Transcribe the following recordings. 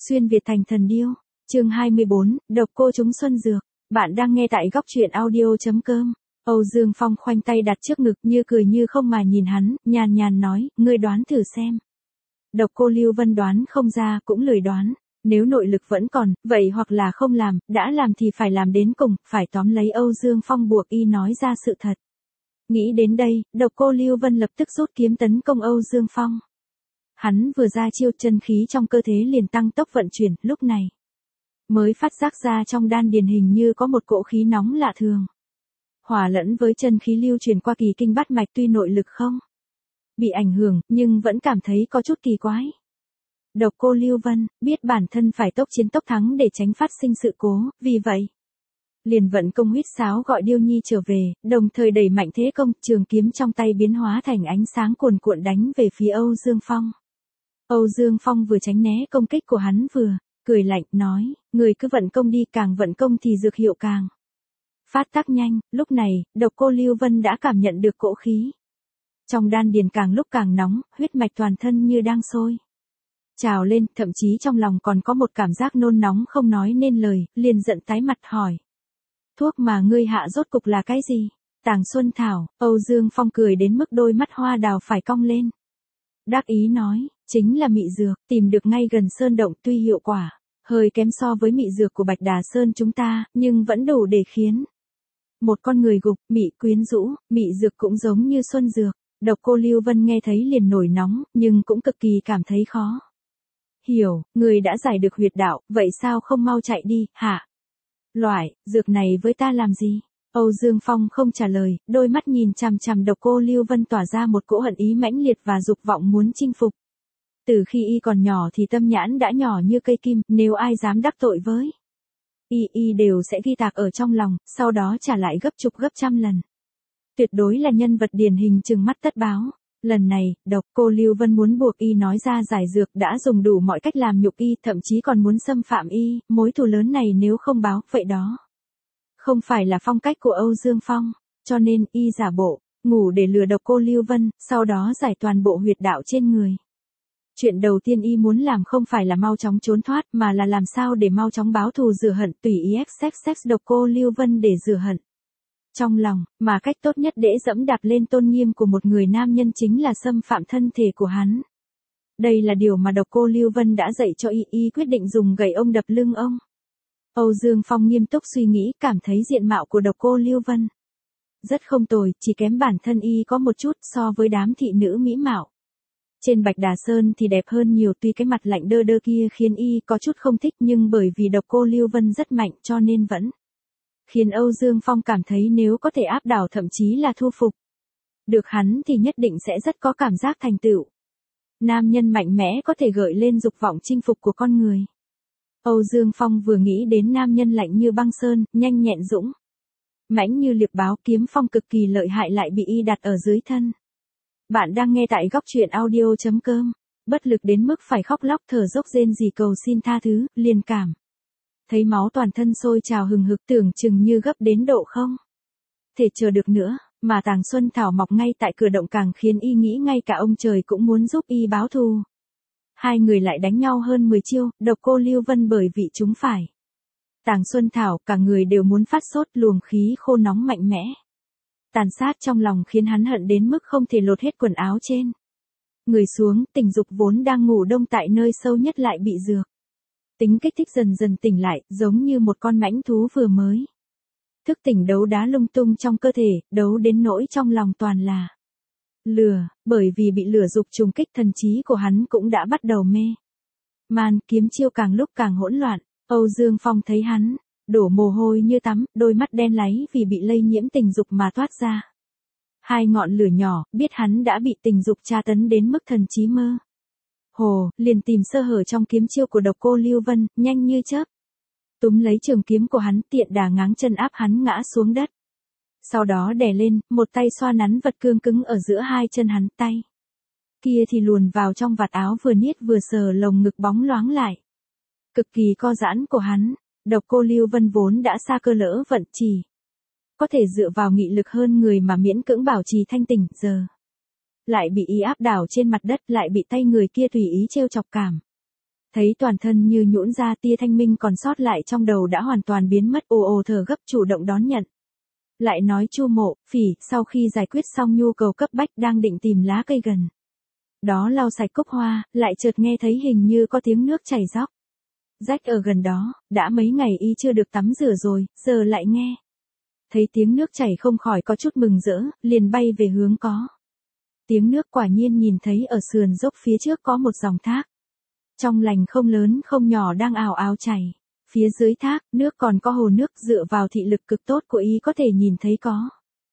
Xuyên Việt thành thần điêu, chương 24, độc cô trúng xuân dược. Bạn đang nghe tại góc truyện audio.com. Âu Dương Phong khoanh tay đặt trước ngực như cười như không mà nhìn hắn, nhàn nhàn nói, ngươi đoán thử xem. Độc cô Lưu Vân đoán không ra cũng lười đoán. Nếu nội lực vẫn còn, vậy hoặc là không làm, đã làm thì phải làm đến cùng, phải tóm lấy Âu Dương Phong buộc y nói ra sự thật. Nghĩ đến đây, độc cô Lưu Vân lập tức rút kiếm tấn công Âu Dương Phong. Hắn vừa ra chiêu chân khí trong cơ thể liền tăng tốc vận chuyển, lúc này mới phát giác ra trong đan điền hình như có một cỗ khí nóng lạ thường. Hòa lẫn với chân khí lưu truyền qua kỳ kinh bát mạch tuy nội lực không bị ảnh hưởng, nhưng vẫn cảm thấy có chút kỳ quái. Độc cô Lưu Vân biết bản thân phải tốc chiến tốc thắng để tránh phát sinh sự cố, vì vậy liền vận công huýt sáo gọi Điêu Nhi trở về, đồng thời đẩy mạnh thế công, trường kiếm trong tay biến hóa thành ánh sáng cuồn cuộn đánh về phía Âu Dương Phong. Âu Dương Phong vừa tránh né công kích của hắn vừa cười lạnh nói, người cứ vận công đi, càng vận công thì dược hiệu càng phát tác nhanh. Lúc này, độc cô Lưu Vân đã cảm nhận được cỗ khí trong đan điền càng lúc càng nóng, huyết mạch toàn thân như đang sôi trào lên, thậm chí trong lòng còn có một cảm giác nôn nóng không nói nên lời, liền giận tái mặt hỏi. Thuốc mà ngươi hạ rốt cục là cái gì? Tàng Xuân Thảo. Âu Dương Phong cười đến mức đôi mắt hoa đào phải cong lên. Đắc ý nói, chính là mị dược, tìm được ngay gần sơn động, tuy hiệu quả hơi kém so với mị dược của Bạch Đà Sơn chúng ta, nhưng vẫn đủ để khiến một con người gục, mị quyến rũ. Mị dược cũng giống như xuân dược. Độc cô Lưu Vân nghe thấy liền nổi nóng, nhưng cũng cực kỳ cảm thấy khó hiểu. Người đã giải được huyệt đạo, vậy sao không mau chạy đi, hả? Loại dược này với ta làm gì? Âu Dương Phong không trả lời, đôi mắt nhìn chằm chằm độc cô Lưu Vân tỏa ra một cỗ hận ý mãnh liệt và dục vọng muốn chinh phục. Từ khi y còn nhỏ thì tâm nhãn đã nhỏ như cây kim, nếu ai dám đắc tội với y đều sẽ ghi tạc ở trong lòng, sau đó trả lại gấp chục gấp trăm lần. Tuyệt đối là nhân vật điển hình trừng mắt tất báo. Lần này, độc cô Lưu Vân muốn buộc y nói ra giải dược, đã dùng đủ mọi cách làm nhục y, thậm chí còn muốn xâm phạm y, mối thù lớn này nếu không báo, vậy đó không phải là phong cách của Âu Dương Phong, cho nên y giả bộ ngủ để lừa độc cô Lưu Vân, sau đó giải toàn bộ huyệt đạo trên người. Chuyện đầu tiên y muốn làm không phải là mau chóng trốn thoát, mà là làm sao để mau chóng báo thù rửa hận, tùy ý sex độc cô Lưu Vân để rửa hận trong lòng, mà cách tốt nhất để dẫm đạp lên tôn nghiêm của một người nam nhân chính là xâm phạm thân thể của hắn. Đây là điều mà độc cô Lưu Vân đã dạy cho y quyết định dùng gậy ông đập lưng ông. Âu Dương Phong nghiêm túc suy nghĩ, cảm thấy diện mạo của độc cô Lưu Vân rất không tồi, chỉ kém bản thân y có một chút so với đám thị nữ mỹ mạo trên Bạch Đà Sơn thì đẹp hơn nhiều, tuy cái mặt lạnh đơ đơ kia khiến y có chút không thích, nhưng bởi vì độc cô Lưu Vân rất mạnh cho nên vẫn khiến Âu Dương Phong cảm thấy nếu có thể áp đảo thậm chí là thu phục được hắn thì nhất định sẽ rất có cảm giác thành tựu. Nam nhân mạnh mẽ có thể gợi lên dục vọng chinh phục của con người. Âu Dương Phong vừa nghĩ đến nam nhân lạnh như băng sơn, nhanh nhẹn dũng mãnh như liệp báo, kiếm phong cực kỳ lợi hại lại bị y đặt ở dưới thân. Bạn đang nghe tại góc truyện audio.com. Bất lực đến mức phải khóc lóc thở dốc rên rỉ cầu xin tha thứ, liền cảm thấy máu toàn thân sôi trào hừng hực, tưởng chừng như gấp đến độ không thể chờ được nữa, mà Tàng Xuân Thảo mọc ngay tại cửa động càng khiến y nghĩ ngay cả ông trời cũng muốn giúp y báo thù. Hai người lại đánh nhau hơn 10 chiêu, độc cô Lưu Vân bởi vì chúng phải Tàng Xuân Thảo, cả người đều muốn phát sốt, luồng khí khô nóng mạnh mẽ tàn sát trong lòng khiến hắn hận đến mức không thể lột hết quần áo trên người xuống. Tình dục vốn đang ngủ đông tại nơi sâu nhất lại bị dược tính kích thích dần dần tỉnh lại, giống như một con mãnh thú vừa mới thức tỉnh, đấu đá lung tung trong cơ thể, đấu đến nỗi trong lòng toàn là lửa. Bởi vì bị lửa dục trùng kích, thần trí của hắn cũng đã bắt đầu mê man, kiếm chiêu càng lúc càng hỗn loạn. Âu Dương Phong thấy hắn đổ mồ hôi như tắm, đôi mắt đen láy vì bị lây nhiễm tình dục mà toát ra hai ngọn lửa nhỏ, biết hắn đã bị tình dục tra tấn đến mức thần trí mơ hồ, liền tìm sơ hở trong kiếm chiêu của độc cô Lưu Vân, nhanh như chớp túm lấy trường kiếm của hắn, tiện đà ngáng chân áp hắn ngã xuống đất. Sau đó đè lên, một tay xoa nắn vật cương cứng ở giữa hai chân hắn, tay kia thì luồn vào trong vạt áo, vừa niết vừa sờ lồng ngực bóng loáng lại cực kỳ co giãn của hắn. Độc cô Lưu Vân vốn đã xa cơ lỡ vận, chỉ có thể dựa vào nghị lực hơn người mà miễn cưỡng bảo trì thanh tỉnh, giờ lại bị y áp đảo trên mặt đất, lại bị tay người kia tùy ý trêu chọc, cảm Thấy toàn thân như nhũn ra, tia thanh minh còn sót lại trong đầu đã hoàn toàn biến mất, ồ ồ thở gấp chủ động đón nhận. Lại nói Chu Mộ Phỉ sau khi giải quyết xong nhu cầu cấp bách đang định tìm lá cây gần đó lau sạch cúc hoa, lại chợt nghe thấy hình như có tiếng nước chảy róc rách ở gần đó, đã mấy ngày y chưa được tắm rửa rồi, giờ lại nghe thấy tiếng nước chảy không khỏi có chút mừng rỡ, liền bay về hướng có tiếng nước, quả nhiên nhìn thấy ở sườn dốc phía trước có một dòng thác. Trong lành không lớn không nhỏ đang ào ào chảy. Phía dưới thác, nước còn có hồ nước, dựa vào thị lực cực tốt của y có thể nhìn thấy có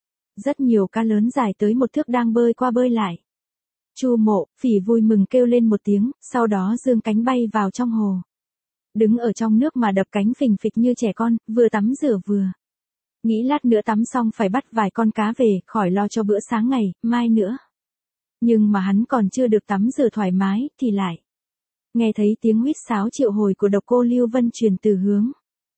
rất nhiều cá lớn dài tới 1 thước đang bơi qua bơi lại. Chu Mộ Phỉ vui mừng kêu lên một tiếng, sau đó giương cánh bay vào trong hồ. Đứng ở trong nước mà đập cánh phình phịch như trẻ con, vừa tắm rửa vừa nghĩ lát nữa tắm xong phải bắt vài con cá về, khỏi lo cho bữa sáng ngày mai nữa. Nhưng mà hắn còn chưa được tắm rửa thoải mái, thì lại nghe thấy tiếng huýt sáo triệu hồi của Độc Cô Lưu Vân truyền từ hướng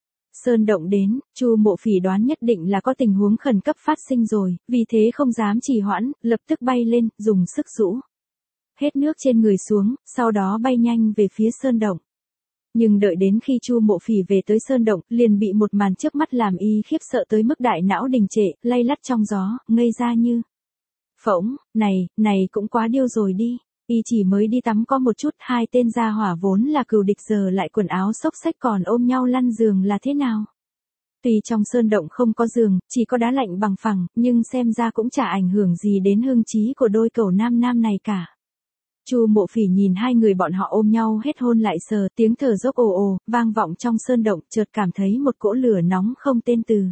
sơn động đến. Chu Mộ Phỉ đoán nhất định là có tình huống khẩn cấp phát sinh rồi, vì thế không dám trì hoãn, lập tức bay lên, dùng sức rũ hết nước trên người xuống, sau đó bay nhanh về phía sơn động. Nhưng đợi đến khi Chu Mộ Phỉ về tới sơn động, liền bị một màn trước mắt làm y khiếp sợ tới mức đại não đình trệ, lay lắt trong gió, ngây ra như phỗng. Này cũng quá điêu rồi đi. Y chỉ mới đi tắm có một chút, 2 tên gia hỏa vốn là cừu địch giờ lại quần áo xốc xách còn ôm nhau lăn giường là thế nào? Tuy trong sơn động không có giường, chỉ có đá lạnh bằng phẳng, nhưng xem ra cũng chả ảnh hưởng gì đến hưng trí của đôi cẩu nam này cả. Chu Mộ Phỉ nhìn 2 người bọn họ ôm nhau hết hôn lại sờ, tiếng thở dốc ồ ồ, vang vọng trong sơn động, chợt cảm thấy một cỗ lửa nóng không tên từ.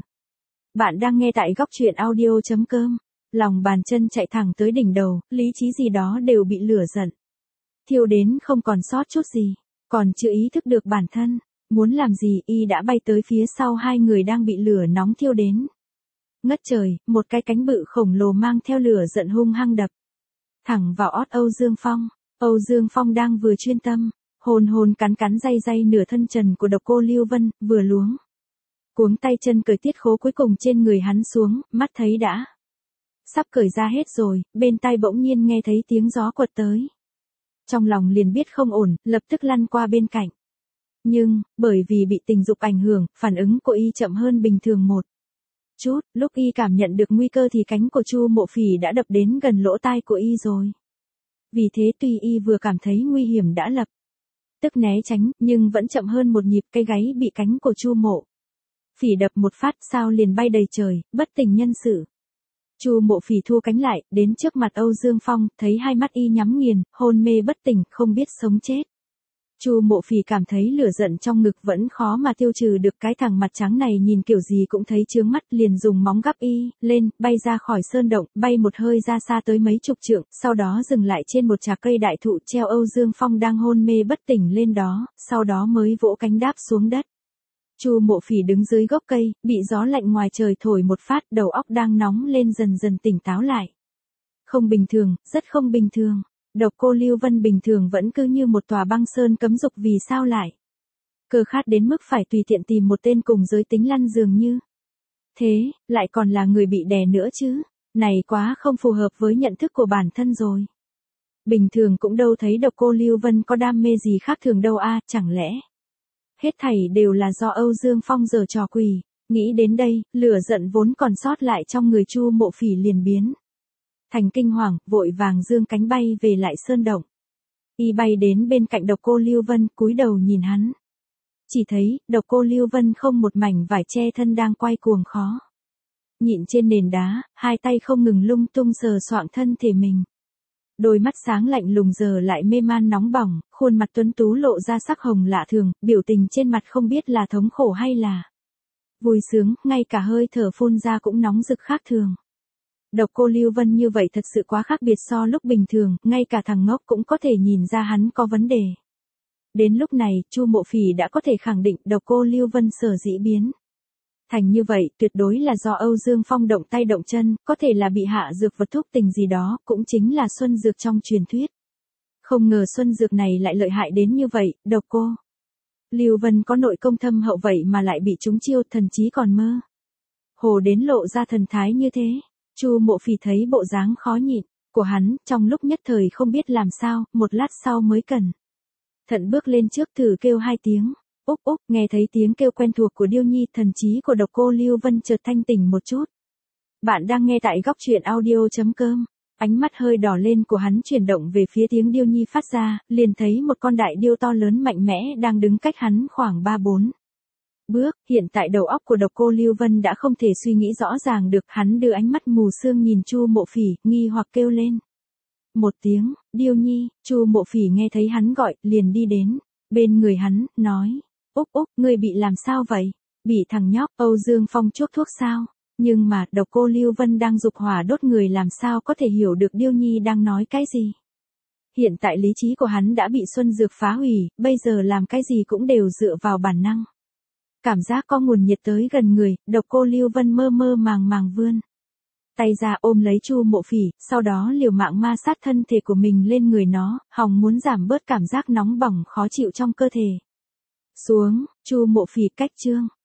Bạn đang nghe tại góc truyện audio.com. Lòng bàn chân chạy thẳng tới đỉnh đầu, lý trí gì đó đều bị lửa giận thiêu đến không còn sót chút gì, còn chưa ý thức được bản thân muốn làm gì, y đã bay tới phía sau 2 người đang bị lửa nóng thiêu đến ngất trời, một cái cánh bự khổng lồ mang theo lửa giận hung hăng đập thẳng vào ót Âu Dương Phong. Âu Dương Phong đang vừa chuyên tâm hồn cắn day nửa thân trần của Độc Cô Lưu Vân, vừa luống cuống tay chân cởi tiết khố cuối cùng trên người hắn xuống, mắt thấy đã sắp cởi ra hết rồi, bên tai bỗng nhiên nghe thấy tiếng gió quật tới. Trong lòng liền biết không ổn, lập tức lăn qua bên cạnh. Nhưng, bởi vì bị tình dục ảnh hưởng, phản ứng của y chậm hơn bình thường một chút, lúc y cảm nhận được nguy cơ thì cánh của Chu Mộ Phỉ đã đập đến gần lỗ tai của y rồi. Vì thế tuy y vừa cảm thấy nguy hiểm đã lập tức né tránh, nhưng vẫn chậm hơn một nhịp, cái gáy bị cánh của Chu Mộ Phỉ đập một phát, sao liền bay đầy trời, bất tỉnh nhân sự. Chu Mộ Phỉ thu cánh lại, đến trước mặt Âu Dương Phong, thấy 2 mắt y nhắm nghiền, hôn mê bất tỉnh, không biết sống chết. Chu Mộ Phỉ cảm thấy lửa giận trong ngực vẫn khó mà tiêu trừ được, cái thằng mặt trắng này nhìn kiểu gì cũng thấy chướng mắt, liền dùng móng gắp y lên, bay ra khỏi sơn động, bay một hơi ra xa tới mấy chục trượng, sau đó dừng lại trên một chạc cây đại thụ, treo Âu Dương Phong đang hôn mê bất tỉnh lên đó, sau đó mới vỗ cánh đáp xuống đất. Chu Mộ Phỉ đứng dưới gốc cây, bị gió lạnh ngoài trời thổi một phát, đầu óc đang nóng lên dần dần tỉnh táo lại. Không bình thường, rất không bình thường. Độc Cô Lưu Vân bình thường vẫn cứ như một tòa băng sơn cấm dục, vì sao lại cơ khát đến mức phải tùy tiện tìm một tên cùng giới tính lăn giường như thế, lại còn là người bị đè nữa chứ. Này quá không phù hợp với nhận thức của bản thân rồi. Bình thường cũng đâu thấy Độc Cô Lưu Vân có đam mê gì khác thường đâu a, chẳng lẽ hết thảy đều là do Âu Dương Phong giở trò quỷ. Nghĩ đến đây, lửa giận vốn còn sót lại trong người Chu Mộ Phỉ liền biến thành kinh hoàng, vội vàng giương cánh bay về lại sơn động. Y bay đến bên cạnh Độc Cô Lưu Vân, cúi đầu nhìn hắn. Chỉ thấy, Độc Cô Lưu Vân không một mảnh vải che thân đang quay cuồng khó nhịn trên nền đá, 2 tay không ngừng lung tung sờ soạng thân thể mình. Đôi mắt sáng lạnh lùng giờ lại mê man nóng bỏng, khuôn mặt tuấn tú lộ ra sắc hồng lạ thường, biểu tình trên mặt không biết là thống khổ hay là vui sướng, ngay cả hơi thở phun ra cũng nóng rực khác thường. Độc Cô Lưu Vân như vậy thật sự quá khác biệt so lúc bình thường, ngay cả thằng ngốc cũng có thể nhìn ra hắn có vấn đề. Đến lúc này, Chu Mộ Phỉ đã có thể khẳng định Độc Cô Lưu Vân sở dĩ biến thành như vậy, tuyệt đối là do Âu Dương Phong động tay động chân, có thể là bị hạ dược vật thúc tình gì đó, cũng chính là xuân dược trong truyền thuyết. Không ngờ xuân dược này lại lợi hại đến như vậy, Độc Cô Lưu Vân có nội công thâm hậu vậy mà lại bị trúng chiêu, thần chí còn mơ hồ đến lộ ra thần thái như thế. Chu Mộ Phỉ thấy bộ dáng khó nhịn của hắn, trong lúc nhất thời không biết làm sao, một lát sau mới cẩn Thận bước lên trước thử kêu 2 tiếng. Úc úc, nghe thấy tiếng kêu quen thuộc của Điêu Nhi, thần trí của Độc Cô Lưu Vân chợt thanh tỉnh một chút. Bạn đang nghe tại góc truyện audio.com. Ánh mắt hơi đỏ lên của hắn chuyển động về phía tiếng Điêu Nhi phát ra, liền thấy một con đại điêu to lớn mạnh mẽ đang đứng cách hắn khoảng 3-4 bước. Hiện tại đầu óc của Độc Cô Lưu Vân đã không thể suy nghĩ rõ ràng được, hắn đưa ánh mắt mù sương nhìn Chu Mộ Phỉ, nghi hoặc kêu lên. Một tiếng, Điêu Nhi. Chu Mộ Phỉ nghe thấy hắn gọi, liền đi đến bên người hắn, nói. Úc úc, ngươi bị làm sao vậy? Bị thằng nhóc Âu Dương Phong chuốc thuốc sao? Nhưng mà, Độc Cô Lưu Vân đang dục hỏa đốt người, làm sao có thể hiểu được Điêu Nhi đang nói cái gì. Hiện tại lý trí của hắn đã bị xuân dược phá hủy, bây giờ làm cái gì cũng đều dựa vào bản năng. Cảm giác có nguồn nhiệt tới gần người, Độc Cô Lưu Vân mơ mơ màng màng vươn tay ra ôm lấy Chu Mộ Phỉ, sau đó liều mạng ma sát thân thể của mình lên người nó, hòng muốn giảm bớt cảm giác nóng bỏng khó chịu trong cơ thể. Xuống, Chu Mộ Phỉ cách chương.